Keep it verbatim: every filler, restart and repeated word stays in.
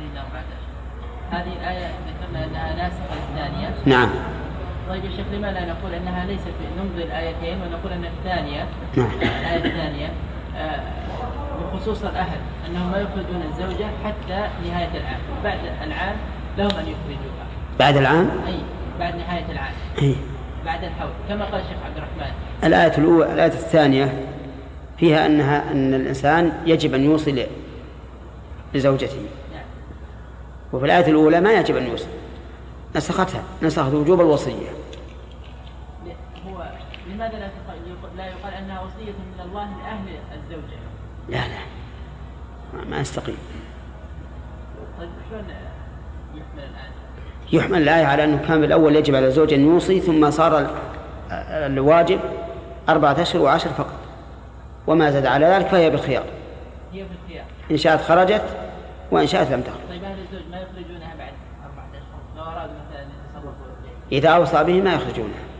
إلا أربعة أشهر. هذه آية ذكرنا أنها ناسخة الثانية. نعم. طيب الشيخ لما لا نقول أنها ليست نمضي الآيتين ونقول أن الثانية نعم. الآية الثانية آه بخصوص الأهل أنهم ما يخرجون الزوجة حتى نهاية العام، بعد العام لهم أن يخرجوها. بعد العام؟ أي بعد نهاية العام. أي. بعد الحول كما قال الشيخ عبد الرحمن. الآية الأولى الآية الثانية فيها أنها أن الإنسان يجب أن يوصل لزوجته. نعم. وفي الآية الأولى ما يجب أن يوصل، نسختها، نسخت وجوب الوصية. هو لماذا لا لا يقال أنها وصية من الله لأهل الزوجة؟ لا لا ما استقيم. طيب شلون يحمل الآن؟ يحمل الآية على أنه كان بالأول يجب على الزوج أن يوصي، ثم صار الواجب أربعة أشهر وعشر فقط، وما زاد على ذلك فهي بالخيار. هي بالخيار. إن شاءت خرجت وإن شاءت لم تخرج. طيب أهل الزوج ما يخرجونها بعد أربعة أشهر لو أرادوا مثلا يتصرفوا؟ إذا أوصى به ما يخرجونها.